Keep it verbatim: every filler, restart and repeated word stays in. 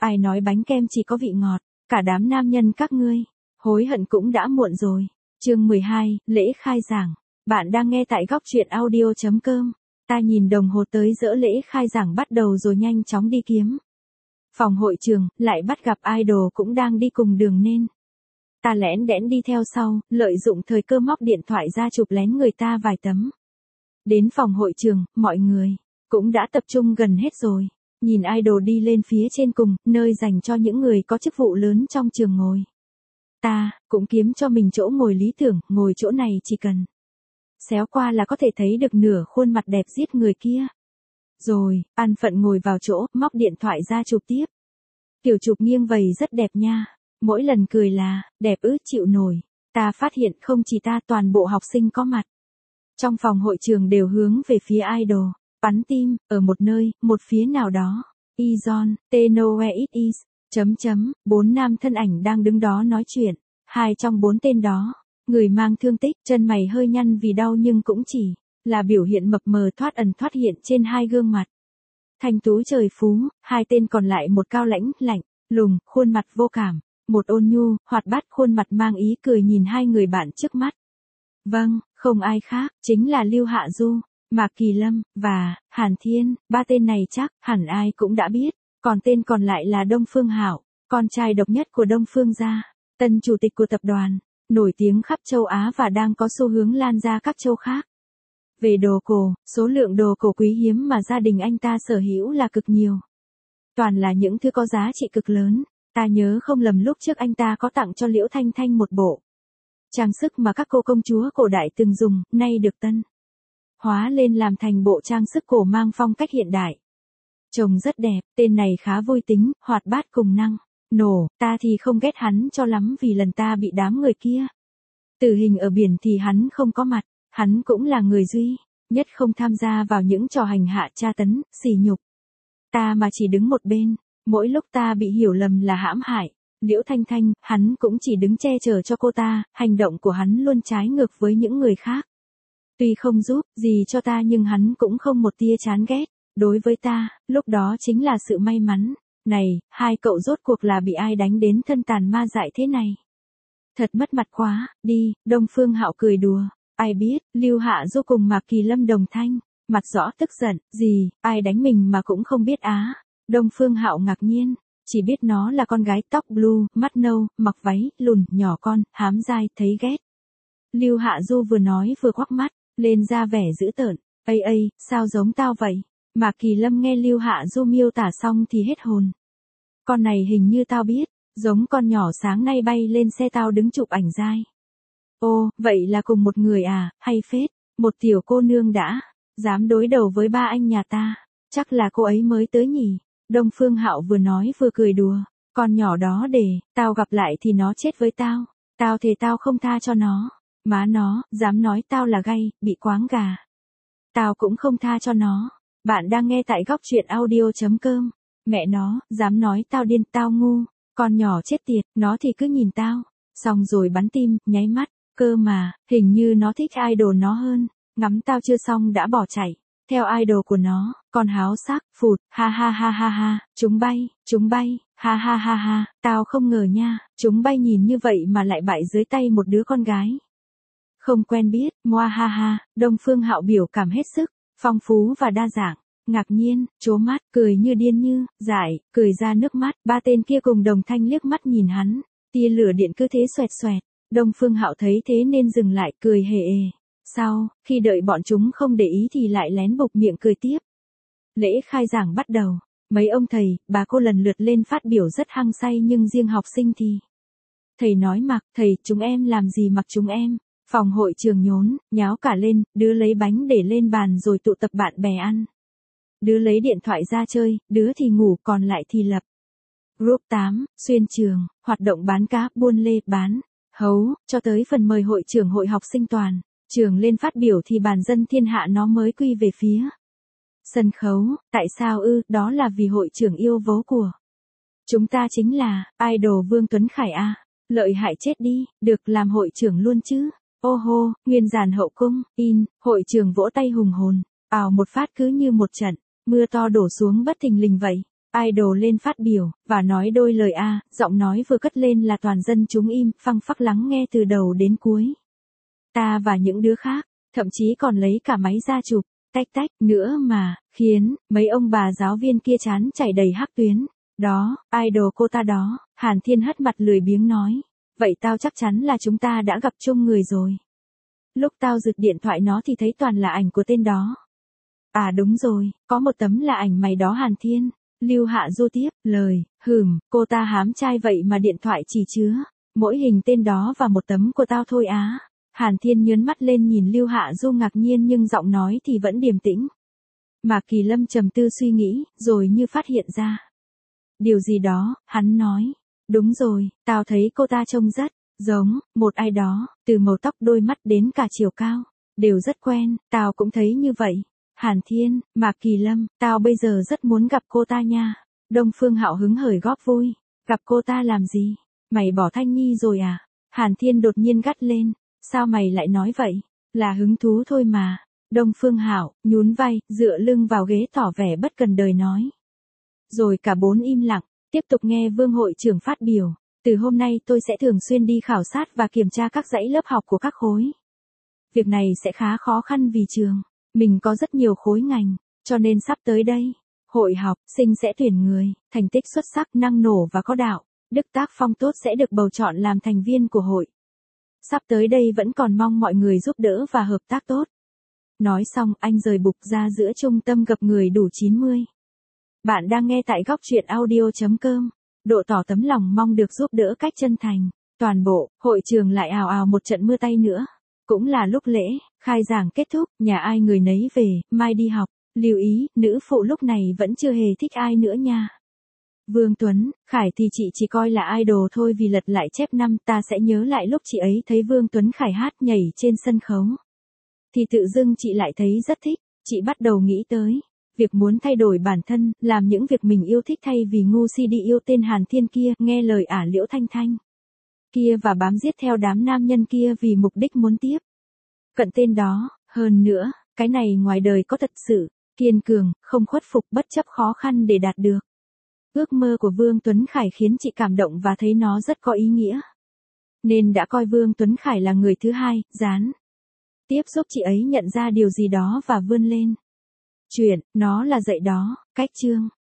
ai nói bánh kem chỉ có vị ngọt, cả đám nam nhân các ngươi, hối hận cũng đã muộn rồi. Chương mười hai, lễ khai giảng. Bạn đang nghe tại góc truyện audio chấm com. Ta nhìn đồng hồ tới giỡ lễ khai giảng bắt đầu rồi nhanh chóng đi kiếm. Phòng hội trường, lại bắt gặp idol cũng đang đi cùng đường nên. Ta lén đẽn đi theo sau, lợi dụng thời cơ móc điện thoại ra chụp lén người ta vài tấm. Đến phòng hội trường, mọi người cũng đã tập trung gần hết rồi. Nhìn idol đi lên phía trên cùng, nơi dành cho những người có chức vụ lớn trong trường ngồi. Ta cũng kiếm cho mình chỗ ngồi lý tưởng, ngồi chỗ này chỉ cần xéo qua là có thể thấy được nửa khuôn mặt đẹp giết người kia. Rồi, an phận ngồi vào chỗ, móc điện thoại ra chụp tiếp. Kiểu chụp nghiêng vầy rất đẹp nha. Mỗi lần cười là, đẹp ư chịu nổi. Ta phát hiện không chỉ ta, toàn bộ học sinh có mặt trong phòng hội trường đều hướng về phía idol. Bắn tim, ở một nơi, một phía nào đó. Izon, they know where it is. Chấm chấm, bốn nam thân ảnh đang đứng đó nói chuyện. Hai trong bốn tên đó, người mang thương tích, chân mày hơi nhăn vì đau nhưng cũng chỉ là biểu hiện mập mờ thoát ẩn thoát hiện trên hai gương mặt. Thanh tú trời phú, hai tên còn lại một cao lãnh, lạnh, lùng, khuôn mặt vô cảm, một ôn nhu, hoạt bát khuôn mặt mang ý cười nhìn hai người bạn trước mắt. Vâng, không ai khác, chính là Lưu Hạ Du, Mạc Kỳ Lâm, và Hàn Thiên, ba tên này chắc hẳn ai cũng đã biết, còn tên còn lại là Đông Phương Hạo, con trai độc nhất của Đông Phương gia, tân chủ tịch của tập đoàn, nổi tiếng khắp châu Á và đang có xu hướng lan ra các châu khác. Về đồ cổ, số lượng đồ cổ quý hiếm mà gia đình anh ta sở hữu là cực nhiều. Toàn là những thứ có giá trị cực lớn, ta nhớ không lầm lúc trước anh ta có tặng cho Liễu Thanh Thanh một bộ trang sức mà các cô công chúa cổ đại từng dùng, nay được tân hóa lên làm thành bộ trang sức cổ mang phong cách hiện đại. Trông rất đẹp, tên này khá vui tính, hoạt bát cùng năng nổ, ta thì không ghét hắn cho lắm vì lần ta bị đám người kia tử hình ở biển thì hắn không có mặt, hắn cũng là người duy nhất không tham gia vào những trò hành hạ tra tấn, sỉ nhục. Ta mà chỉ đứng một bên, mỗi lúc ta bị hiểu lầm là hãm hại Liễu Thanh Thanh, hắn cũng chỉ đứng che chở cho cô ta, hành động của hắn luôn trái ngược với những người khác. Tuy không giúp gì cho ta nhưng hắn cũng không một tia chán ghét. Đối với ta, lúc đó chính là sự may mắn. Này, hai cậu rốt cuộc là bị ai đánh đến thân tàn ma dại thế này? Thật mất mặt quá, đi, Đông Phương Hạo cười đùa. Ai biết, Lưu Hạ Du cùng Mạc Kỳ Lâm đồng thanh, mặt rõ tức giận, gì, ai đánh mình mà cũng không biết á. Đông Phương Hạo ngạc nhiên, chỉ biết nó là con gái tóc blue, mắt nâu, mặc váy, lùn, nhỏ con, hám dai, thấy ghét. Lưu Hạ Du vừa nói vừa quắc mắt, lên ra vẻ dữ tợn, ây ây, sao giống tao vậy? Mạc Kỳ Lâm nghe Lưu Hạ Du miêu tả xong thì hết hồn. Con này hình như tao biết, giống con nhỏ sáng nay bay lên xe tao đứng chụp ảnh dai. Ô, vậy là cùng một người à, hay phết, một tiểu cô nương đã dám đối đầu với ba anh nhà ta, chắc là cô ấy mới tới nhỉ. Đông Phương Hạo vừa nói vừa cười đùa, con nhỏ đó để tao gặp lại thì nó chết với tao, tao thề tao không tha cho nó, má nó, dám nói tao là gay, bị quáng gà. Tao cũng không tha cho nó. Bạn đang nghe tại góc truyện audio chấm com. Mẹ nó, dám nói tao điên, tao ngu, con nhỏ chết tiệt, nó thì cứ nhìn tao, xong rồi bắn tim, nháy mắt, cơ mà, hình như nó thích idol nó hơn, ngắm tao chưa xong đã bỏ chạy. Theo idol của nó, con háo sắc, phụt, ha ha ha ha ha, chúng bay, chúng bay, ha ha ha ha, tao không ngờ nha, chúng bay nhìn như vậy mà lại bại dưới tay một đứa con gái. Không quen biết, moa ha ha, Đông Phương Hạo biểu cảm hết sức, phong phú và đa dạng, ngạc nhiên, trố mắt, cười như điên như, dại, cười ra nước mắt, ba tên kia cùng đồng thanh liếc mắt nhìn hắn, tia lửa điện cứ thế xoẹt xoẹt, Đông Phương Hạo thấy thế nên dừng lại, cười hề ề. Sau, khi đợi bọn chúng không để ý thì lại lén bục miệng cười tiếp. Lễ khai giảng bắt đầu, mấy ông thầy, bà cô lần lượt lên phát biểu rất hăng say nhưng riêng học sinh thì. Thầy nói mặc, thầy, chúng em làm gì mặc chúng em, phòng hội trường nhốn, nháo cả lên, đứa lấy bánh để lên bàn rồi tụ tập bạn bè ăn. Đứa lấy điện thoại ra chơi, đứa thì ngủ còn lại thì lập. Group tám, xuyên trường, hoạt động bán cá, buôn lê, bán, hấu, cho tới phần mời hội trưởng hội học sinh toàn. Trường lên phát biểu thì bàn dân thiên hạ nó mới quy về phía sân khấu, tại sao ư, đó là vì hội trưởng yêu vố của chúng ta chính là idol Vương Tuấn Khải a, lợi hại chết đi, được làm hội trưởng luôn chứ. Ô hô, nguyên giàn hậu cung, in, hội trưởng vỗ tay hùng hồn, ào một phát cứ như một trận mưa to đổ xuống bất thình lình vậy. idol lên phát biểu, và nói đôi lời A, giọng nói vừa cất lên là toàn dân chúng im, phăng phắc lắng nghe từ đầu đến cuối. Ta và những đứa khác, thậm chí còn lấy cả máy ra chụp, tách tách, nữa mà, khiến, mấy ông bà giáo viên kia chán chảy đầy hắc tuyến. Đó, idol cô ta đó, Hàn Thiên hất mặt lười biếng nói. Vậy tao chắc chắn là chúng ta đã gặp chung người rồi. Lúc tao giật điện thoại nó thì thấy toàn là ảnh của tên đó. À đúng rồi, có một tấm là ảnh mày đó Hàn Thiên. Lưu Hạ Du tiếp, lời, hừm, cô ta hám trai vậy mà điện thoại chỉ chứa mỗi hình tên đó và một tấm của tao thôi á. Hàn Thiên nhớn mắt lên nhìn Lưu Hạ Du ngạc nhiên nhưng giọng nói thì vẫn điềm tĩnh. Mạc Kỳ Lâm trầm tư suy nghĩ, rồi như phát hiện ra điều gì đó, hắn nói. Đúng rồi, tao thấy cô ta trông rất giống một ai đó, từ màu tóc đôi mắt đến cả chiều cao, đều rất quen, tao cũng thấy như vậy. Hàn Thiên, Mạc Kỳ Lâm, tao bây giờ rất muốn gặp cô ta nha. Đông Phương Hạo hứng hởi góp vui. Gặp cô ta làm gì? Mày bỏ Thanh Nhi rồi à? Hàn Thiên đột nhiên gắt lên. Sao mày lại nói vậy? Là hứng thú thôi mà. Đông Phương Hạo nhún vai, dựa lưng vào ghế tỏ vẻ bất cần đời nói. Rồi cả bốn im lặng, tiếp tục nghe Vương hội trưởng phát biểu. Từ hôm nay tôi sẽ thường xuyên đi khảo sát và kiểm tra các dãy lớp học của các khối. Việc này sẽ khá khó khăn vì trường mình có rất nhiều khối ngành, cho nên sắp tới đây, hội học sinh sẽ tuyển người, thành tích xuất sắc, năng nổ và có đạo, đức tác phong tốt sẽ được bầu chọn làm thành viên của hội. Sắp tới đây vẫn còn mong mọi người giúp đỡ và hợp tác tốt. Nói xong anh rời bục ra giữa trung tâm gặp người đủ chín mươi. Bạn đang nghe tại góc truyện audio chấm com. Độ tỏ tấm lòng mong được giúp đỡ cách chân thành. Toàn bộ, hội trường lại ào ào một trận mưa tay nữa. Cũng là lúc lễ khai giảng kết thúc, nhà ai người nấy về, mai đi học. Lưu ý, nữ phụ lúc này vẫn chưa hề thích ai nữa nha. Vương Tuấn, Khải thì chị chỉ coi là idol thôi vì lật lại chép năm, ta sẽ nhớ lại lúc chị ấy thấy Vương Tuấn Khải hát nhảy trên sân khấu. Thì tự dưng chị lại thấy rất thích, chị bắt đầu nghĩ tới việc muốn thay đổi bản thân, làm những việc mình yêu thích thay vì ngu si đi yêu tên Hàn Thiên kia, nghe lời ả Liễu Thanh Thanh kia và bám giết theo đám nam nhân kia vì mục đích muốn tiếp cận tên đó. Hơn nữa, cái này ngoài đời có thật sự, kiên cường, không khuất phục bất chấp khó khăn để đạt được. Ước mơ của Vương Tuấn Khải khiến chị cảm động và thấy nó rất có ý nghĩa. Nên đã coi Vương Tuấn Khải là người thứ hai, gián tiếp giúp chị ấy nhận ra điều gì đó và vươn lên. Chuyện, nó là dạy đó, cách chương.